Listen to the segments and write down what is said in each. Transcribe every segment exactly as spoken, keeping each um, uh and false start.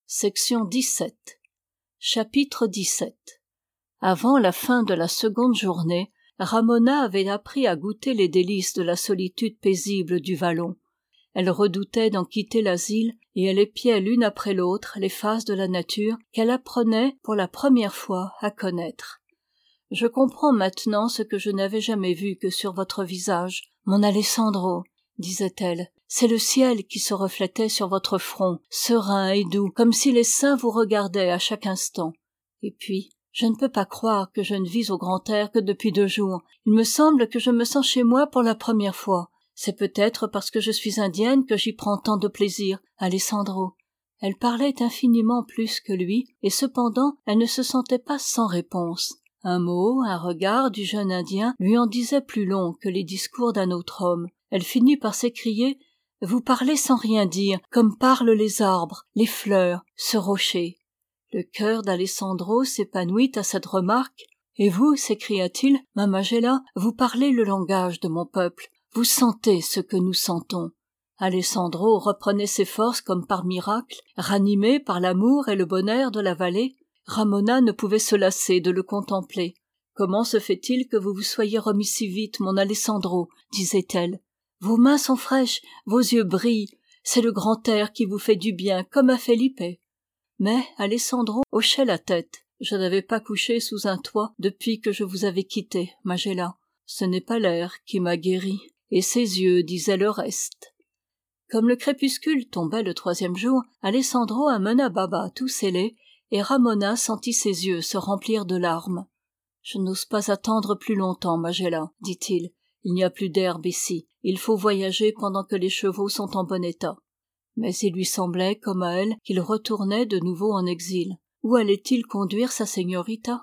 Section dix-sept. Chapitre dix-sept. Avant la fin de la seconde journée, Ramona avait appris à goûter les délices de la solitude paisible du vallon. Elle redoutait d'en quitter l'asile et elle épiait l'une après l'autre les phases de la nature qu'elle apprenait pour la première fois à connaître. « Je comprends maintenant ce que je n'avais jamais vu que sur votre visage, mon Alessandro, » disait-elle. « C'est le ciel qui se reflétait sur votre front, serein et doux, comme si les saints vous regardaient à chaque instant. Et puis, je ne peux pas croire que je ne vis au grand air que depuis deux jours. Il me semble que je me sens chez moi pour la première fois. C'est peut-être parce que je suis indienne que j'y prends tant de plaisir, Alessandro. » Elle parlait infiniment plus que lui, et cependant elle ne se sentait pas sans réponse. Un mot, un regard du jeune Indien lui en disait plus long que les discours d'un autre homme. Elle finit par s'écrier « Vous parlez sans rien dire, comme parlent les arbres, les fleurs, ce rocher. » Le cœur d'Alessandro s'épanouit à cette remarque. « Et vous, s'écria-t-il, ma Majella, vous parlez le langage de mon peuple. Vous sentez ce que nous sentons. » Alessandro reprenait ses forces comme par miracle, ranimé par l'amour et le bonheur de la vallée. Ramona ne pouvait se lasser de le contempler. « Comment se fait-il que vous vous soyez remis si vite, mon Alessandro ?» disait-elle. « Vos mains sont fraîches, vos yeux brillent. C'est le grand air qui vous fait du bien, comme à Felipe. » Mais Alessandro hochait la tête. « Je n'avais pas couché sous un toit depuis que je vous avais quitté, Majella. Ce n'est pas l'air qui m'a guéri. » Et ses yeux disaient le reste. Comme le crépuscule tombait le troisième jour, Alessandro amena Baba tout scellé, et Ramona sentit ses yeux se remplir de larmes. « Je n'ose pas attendre plus longtemps, Majella, dit-il. Il n'y a plus d'herbe ici. Il faut voyager pendant que les chevaux sont en bon état. » Mais il lui semblait, comme à elle, qu'il retournait de nouveau en exil. Où allait-il conduire sa señorita?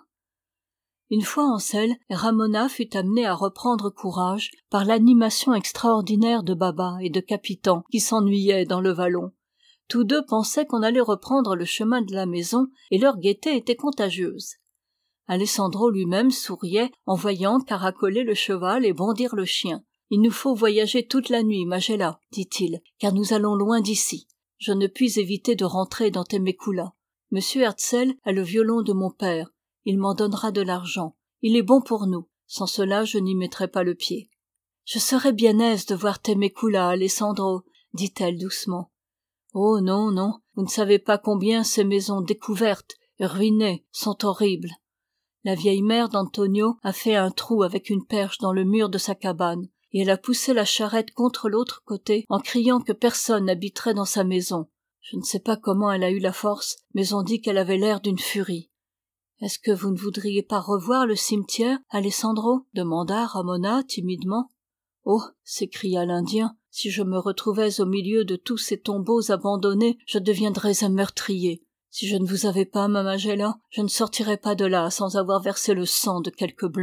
Une fois en selle, Ramona fut amenée à reprendre courage par l'animation extraordinaire de Baba et de Capitan qui s'ennuyaient dans le vallon. Tous deux pensaient qu'on allait reprendre le chemin de la maison et leur gaieté était contagieuse. Alessandro lui-même souriait en voyant caracoler le cheval et bondir le chien. « Il nous faut voyager toute la nuit, Majella, dit-il, car nous allons loin d'ici. Je ne puis éviter de rentrer dans Temecula. Monsieur Herzl a le violon de mon père. Il m'en donnera de l'argent. Il est bon pour nous. Sans cela, je n'y mettrai pas le pied. »« Je serais bien aise de voir Temecula, Alessandro, » dit-elle doucement. « Oh non, non, vous ne savez pas combien ces maisons découvertes, ruinées, sont horribles. La vieille mère d'Antonio a fait un trou avec une perche dans le mur de sa cabane, et elle a poussé la charrette contre l'autre côté en criant que personne n'habiterait dans sa maison. Je ne sais pas comment elle a eu la force, mais on dit qu'elle avait l'air d'une furie. »« Est-ce que vous ne voudriez pas revoir le cimetière, Alessandro ?» demanda Ramona timidement. « Oh !» s'écria l'Indien, « si je me retrouvais au milieu de tous ces tombeaux abandonnés, je deviendrais un meurtrier. Si je ne vous avais pas, ma Majella, je ne sortirais pas de là sans avoir versé le sang de quelques blancs. »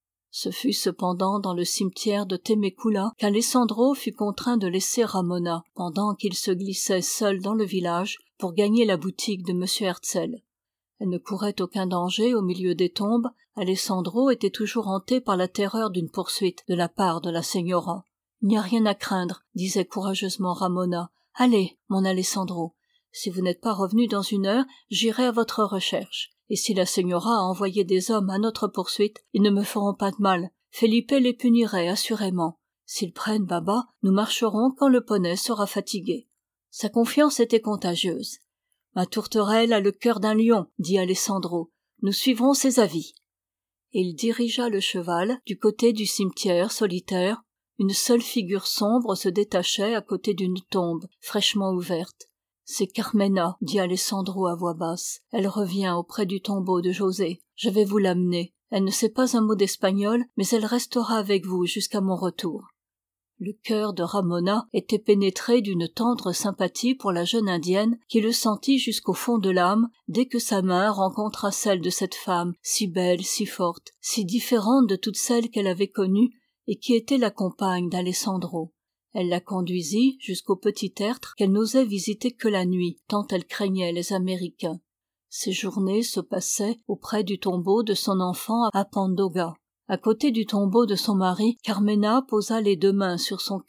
Ce fut cependant dans le cimetière de Temecula qu'Alessandro fut contraint de laisser Ramona pendant qu'il se glissait seul dans le village pour gagner la boutique de monsieur Herzl. Elle ne courait aucun danger au milieu des tombes. Alessandro était toujours hanté par la terreur d'une poursuite de la part de la señora. « Il n'y a rien à craindre, » disait courageusement Ramona. « Allez, mon Alessandro. Si vous n'êtes pas revenu dans une heure, j'irai à votre recherche. Et si la señora a envoyé des hommes à notre poursuite, ils ne me feront pas de mal. Felipe les punirait assurément. S'ils prennent Baba, nous marcherons quand le poney sera fatigué. » Sa confiance était contagieuse. « Ma tourterelle a le cœur d'un lion, » dit Alessandro. « Nous suivrons ses avis. » Et il dirigea le cheval du côté du cimetière solitaire. Une seule figure sombre se détachait à côté d'une tombe fraîchement ouverte. « C'est Carmena, » dit Alessandro à voix basse. « Elle revient auprès du tombeau de José. Je vais vous l'amener. Elle ne sait pas un mot d'espagnol, mais elle restera avec vous jusqu'à mon retour. » Le cœur de Ramona était pénétré d'une tendre sympathie pour la jeune indienne qui le sentit jusqu'au fond de l'âme dès que sa main rencontra celle de cette femme si belle, si forte, si différente de toutes celles qu'elle avait connues et qui était la compagne d'Alessandro. Elle la conduisit jusqu'au petit tertre qu'elle n'osait visiter que la nuit, tant elle craignait les Américains. Ses journées se passaient auprès du tombeau de son enfant à Pandoga. À côté du tombeau de son mari, Carmena posa les deux mains sur son cœur.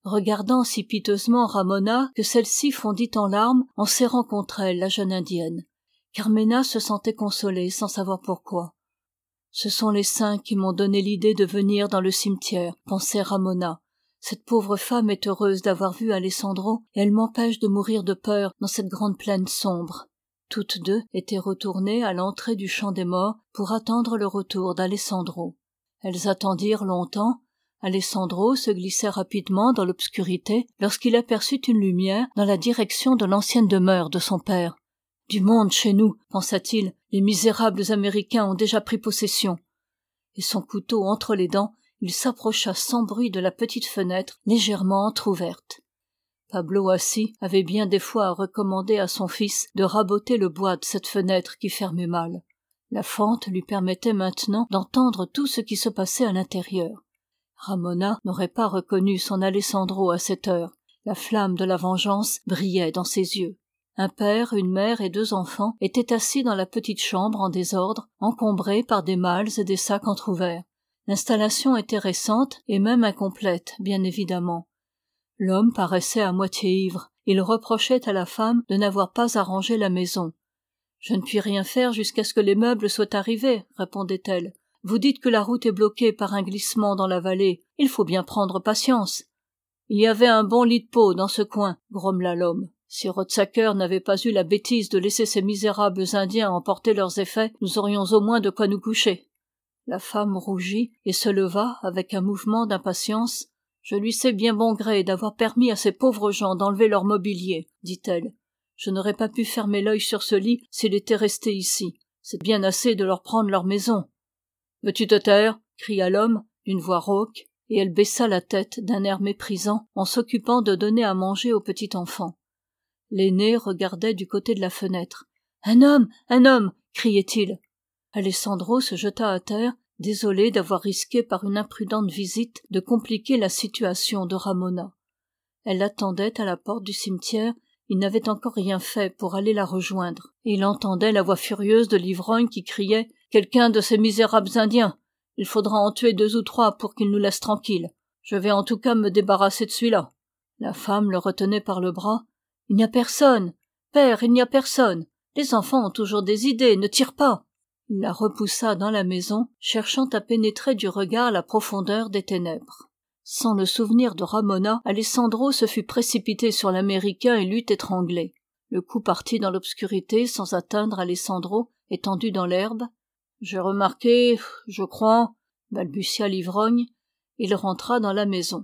regardant si piteusement Ramona que celle-ci fondit en larmes en serrant contre elle la jeune indienne. Carmena se sentait consolée sans savoir pourquoi. « Ce sont les saints qui m'ont donné l'idée de venir dans le cimetière, » pensait Ramona. « Cette pauvre femme est heureuse d'avoir vu Alessandro et elle m'empêche de mourir de peur dans cette grande plaine sombre. » Toutes deux étaient retournées à l'entrée du champ des morts pour attendre le retour d'Alessandro. Elles attendirent longtemps. Alessandro se glissait rapidement dans l'obscurité lorsqu'il aperçut une lumière dans la direction de l'ancienne demeure de son père. « Du monde chez nous, pensa-t-il, les misérables Américains ont déjà pris possession. » Et son couteau entre les dents, il s'approcha sans bruit de la petite fenêtre légèrement entr'ouverte. Pablo assis avait bien des fois à recommander à son fils de raboter le bois de cette fenêtre qui fermait mal. La fente lui permettait maintenant d'entendre tout ce qui se passait à l'intérieur. Ramona n'aurait pas reconnu son Alessandro à cette heure. La flamme de la vengeance brillait dans ses yeux. Un père, une mère et deux enfants étaient assis dans la petite chambre en désordre, encombrés par des malles et des sacs entr'ouverts. L'installation était récente et même incomplète, bien évidemment. L'homme paraissait à moitié ivre. Il reprochait à la femme de n'avoir pas arrangé la maison. « Je ne puis rien faire jusqu'à ce que les meubles soient arrivés, » répondait-elle. « Vous dites que la route est bloquée par un glissement dans la vallée. Il faut bien prendre patience. »« Il y avait un bon lit de peau dans ce coin, » grommela l'homme. « Si Rotsacker n'avait pas eu la bêtise de laisser ces misérables Indiens emporter leurs effets, nous aurions au moins de quoi nous coucher. » La femme rougit et se leva avec un mouvement d'impatience. « Je lui sais bien bon gré d'avoir permis à ces pauvres gens d'enlever leur mobilier, » dit-elle. « Je n'aurais pas pu fermer l'œil sur ce lit s'il était resté ici. C'est bien assez de leur prendre leur maison. »« Veux-tu te taire ?» cria l'homme d'une voix rauque, et elle baissa la tête d'un air méprisant en s'occupant de donner à manger au petit enfant. L'aîné regardait du côté de la fenêtre. « Un homme, un homme !» criait-il. Alessandro se jeta à terre, désolé d'avoir risqué par une imprudente visite de compliquer la situation de Ramona. Elle l'attendait à la porte du cimetière. Il n'avait encore rien fait pour aller la rejoindre, et il entendait la voix furieuse de l'ivrogne qui criait « Quelqu'un de ces misérables Indiens ! Il faudra en tuer deux ou trois pour qu'ils nous laissent tranquilles. Je vais en tout cas me débarrasser de celui-là. » La femme le retenait par le bras. « Il n'y a personne. Père, il n'y a personne. Les enfants ont toujours des idées, ne tire pas. » Il la repoussa dans la maison, cherchant à pénétrer du regard la profondeur des ténèbres. Sans le souvenir de Ramona, Alessandro se fut précipité sur l'Américain et l'eût étranglé. Le coup partit dans l'obscurité sans atteindre Alessandro, étendu dans l'herbe. « J'ai remarqué, je crois, » balbutia l'ivrogne. Il rentra dans la maison.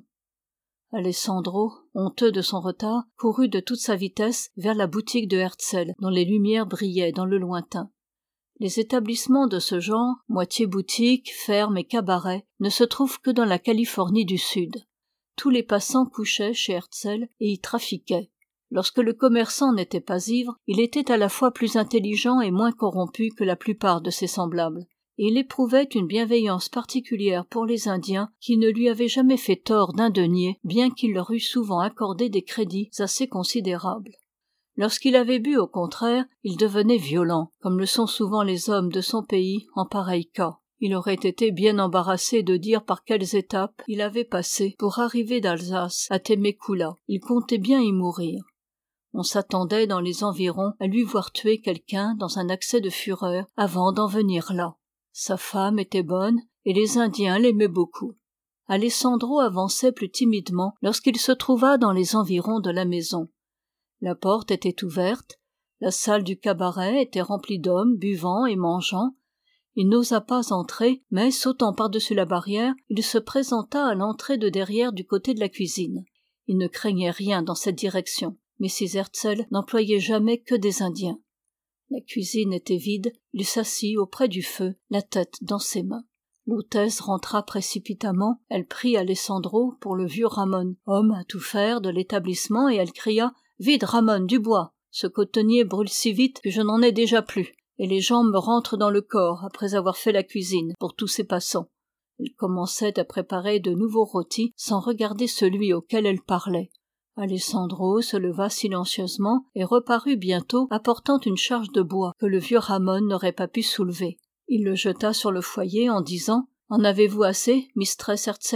Alessandro, honteux de son retard, courut de toute sa vitesse vers la boutique de Herzl, dont les lumières brillaient dans le lointain. Les établissements de ce genre, moitié boutique, ferme et cabaret, ne se trouvent que dans la Californie du Sud. Tous les passants couchaient chez Herzl et y trafiquaient. Lorsque le commerçant n'était pas ivre, il était à la fois plus intelligent et moins corrompu que la plupart de ses semblables. Et il éprouvait une bienveillance particulière pour les Indiens qui ne lui avaient jamais fait tort d'un denier, bien qu'il leur eût souvent accordé des crédits assez considérables. Lorsqu'il avait bu, au contraire, il devenait violent, comme le sont souvent les hommes de son pays en pareil cas. Il aurait été bien embarrassé de dire par quelles étapes il avait passé pour arriver d'Alsace à Temecula. Il comptait bien y mourir. On s'attendait dans les environs à lui voir tuer quelqu'un dans un accès de fureur avant d'en venir là. Sa femme était bonne et les Indiens l'aimaient beaucoup. Alessandro avançait plus timidement lorsqu'il se trouva dans les environs de la maison. La porte était ouverte, la salle du cabaret était remplie d'hommes buvant et mangeant. Il n'osa pas entrer, mais sautant par-dessus la barrière, il se présenta à l'entrée de derrière du côté de la cuisine. Il ne craignait rien dans cette direction, mais messieurs Herzl n'employaient jamais que des Indiens. La cuisine était vide, il s'assit auprès du feu, la tête dans ses mains. L'hôtesse rentra précipitamment, elle prit Alessandro pour le vieux Ramon, homme à tout faire de l'établissement, et elle cria « Vide, Ramon, du bois! Ce cotonnier brûle si vite que je n'en ai déjà plus, et les jambes me rentrent dans le corps après avoir fait la cuisine pour tous ces passants. » Elle commençait à préparer de nouveaux rôtis sans regarder celui auquel elle parlait. Alessandro se leva silencieusement et reparut bientôt apportant une charge de bois que le vieux Ramon n'aurait pas pu soulever. Il le jeta sur le foyer en disant « En avez-vous assez, mistress Herzl ?»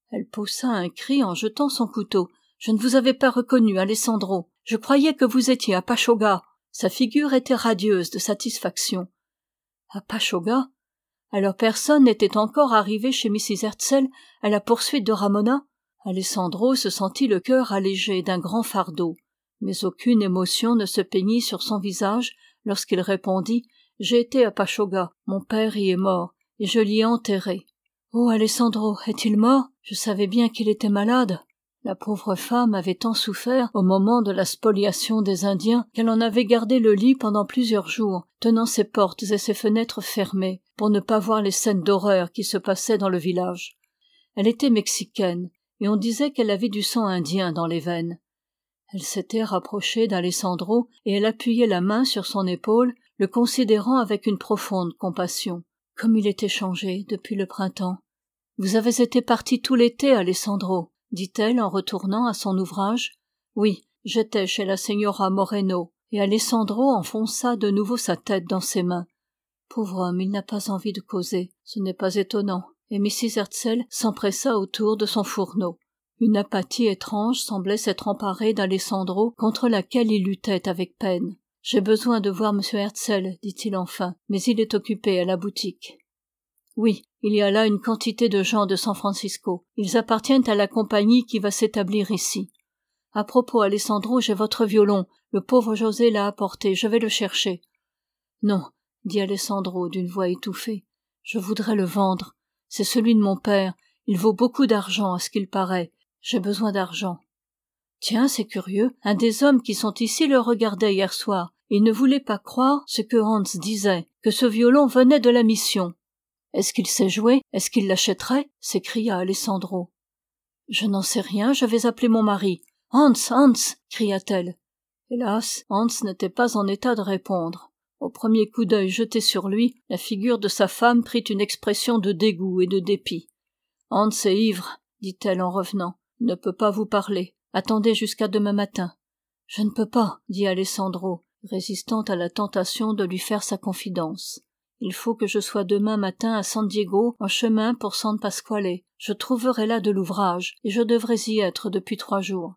Elle poussa un cri en jetant son couteau. « Je ne vous avais pas reconnu, Alessandro. Je croyais que vous étiez à Pashoga. » Sa figure était radieuse de satisfaction. À Pashoga? Alors personne n'était encore arrivé chez missus Hertzell à la poursuite de Ramona? Alessandro se sentit le cœur allégé d'un grand fardeau. Mais aucune émotion ne se peignit sur son visage lorsqu'il répondit « J'ai été à Pashoga, mon père y est mort, et je l'y ai enterré. »« Oh, Alessandro, est-il mort? Je savais bien qu'il était malade. » La pauvre femme avait tant souffert au moment de la spoliation des Indiens qu'elle en avait gardé le lit pendant plusieurs jours, tenant ses portes et ses fenêtres fermées pour ne pas voir les scènes d'horreur qui se passaient dans le village. Elle était mexicaine, et on disait qu'elle avait du sang indien dans les veines. Elle s'était rapprochée d'Alessandro et elle appuyait la main sur son épaule, le considérant avec une profonde compassion. Comme il était changé depuis le printemps. « Vous avez été parti tout l'été, Alessandro ?» dit-elle en retournant à son ouvrage. « Oui, j'étais chez la señora Moreno. » Et Alessandro enfonça de nouveau sa tête dans ses mains. Pauvre homme, il n'a pas envie de causer. Ce n'est pas étonnant. Et missus Hertzell s'empressa autour de son fourneau. Une apathie étrange semblait s'être emparée d'Alessandro, contre laquelle il luttait avec peine. « J'ai besoin de voir monsieur Hertzell, dit-il enfin, mais il est occupé à la boutique. » Oui, il y a là une quantité de gens de San Francisco. Ils appartiennent à la compagnie qui va s'établir ici. À propos, Alessandro, j'ai votre violon. Le pauvre José l'a apporté, je vais le chercher. Non, dit Alessandro d'une voix étouffée. Je voudrais le vendre. C'est celui de mon père. Il vaut beaucoup d'argent, à ce qu'il paraît. J'ai besoin d'argent. Tiens, c'est curieux. Un des hommes qui sont ici le regardait hier soir. Il ne voulait pas croire ce que Hans disait, que ce violon venait de la mission. Est-ce qu'il sait jouer? Est-ce qu'il l'achèterait? S'écria Alessandro. Je n'en sais rien, je vais appeler mon mari. Hans, Hans, cria-t-elle. Hélas, Hans n'était pas en état de répondre. Au premier coup d'œil jeté sur lui, la figure de sa femme prit une expression de dégoût et de dépit. Hans est ivre, dit-elle en revenant. Il ne peut pas vous parler. Attendez jusqu'à demain matin. Je ne peux pas, dit Alessandro, résistant à la tentation de lui faire sa confidence. Il faut que je sois demain matin à San Diego, en chemin pour San Pasquale. Je trouverai là de l'ouvrage, et je devrais y être depuis trois jours.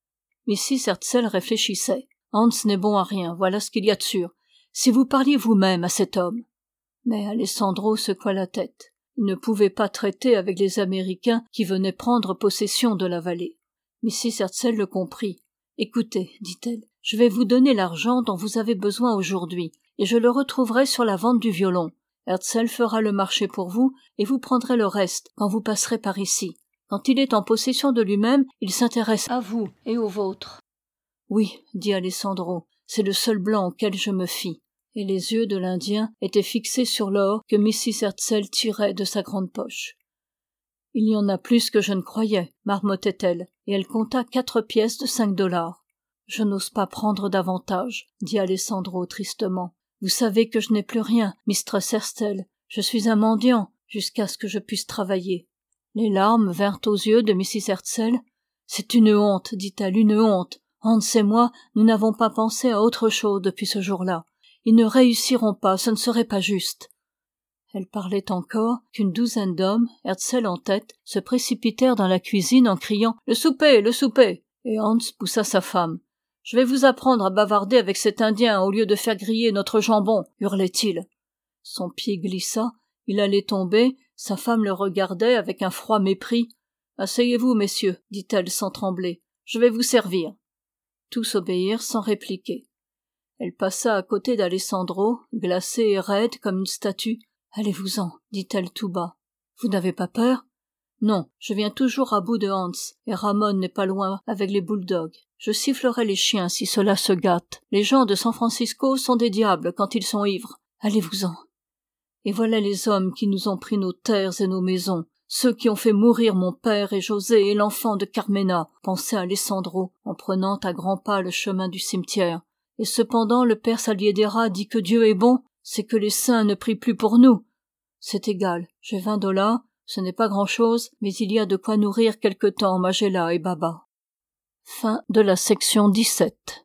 missus Hertzell réfléchissait. Hans n'est bon à rien, voilà ce qu'il y a de sûr. Si vous parliez vous-même à cet homme. Mais Alessandro secoua la tête. Il ne pouvait pas traiter avec les Américains qui venaient prendre possession de la vallée. missus Hertzell le comprit. « Écoutez, dit-elle, je vais vous donner l'argent dont vous avez besoin aujourd'hui, et je le retrouverai sur la vente du violon. Hertzell fera le marché pour vous, et vous prendrez le reste quand vous passerez par ici. Quand il est en possession de lui-même, il s'intéresse à vous et aux vôtres. » « Oui, dit Alessandro, c'est le seul blanc auquel je me fie. » Et les yeux de l'Indien étaient fixés sur l'or que missus Hertzell tirait de sa grande poche. « Il y en a plus que je ne croyais, » marmottait-elle, et elle compta quatre pièces de cinq dollars. « Je n'ose pas prendre davantage, » dit Alessandro tristement. « Vous savez que je n'ai plus rien, mistress Hertzell. Je suis un mendiant, jusqu'à ce que je puisse travailler. » Les larmes vinrent aux yeux de missus Hertzell. « C'est une honte, dit-elle, une honte. Hans et moi, nous n'avons pas pensé à autre chose depuis ce jour-là. Ils ne réussiront pas, ce ne serait pas juste. » Elle parlait encore qu'une douzaine d'hommes, Hertzell en tête, se précipitèrent dans la cuisine en criant « Le souper, le souper !» Et Hans poussa sa femme. « Je vais vous apprendre à bavarder avec cet Indien au lieu de faire griller notre jambon !» hurlait-il. Son pied glissa, il allait tomber, sa femme le regardait avec un froid mépris. « Asseyez-vous, messieurs, dit-elle sans trembler. Je vais vous servir. » Tous obéirent sans répliquer. Elle passa à côté d'Alessandro, glacé et raide comme une statue. « Allez-vous-en, dit-elle tout bas. Vous n'avez pas peur? Non, je viens toujours à bout de Hans, et Ramon n'est pas loin avec les bulldogs. Je sifflerai les chiens si cela se gâte. Les gens de San Francisco sont des diables quand ils sont ivres. Allez-vous-en. » Et voilà les hommes qui nous ont pris nos terres et nos maisons, ceux qui ont fait mourir mon père et José et l'enfant de Carmena, pensait Alessandro, en prenant à grands pas le chemin du cimetière. Et cependant le père Saliedera dit que Dieu est bon, c'est que les saints ne prient plus pour nous. C'est égal, j'ai vingt dollars, ce n'est pas grand-chose, mais il y a de quoi nourrir quelque temps Magella et Baba. Fin de la section dix-sept.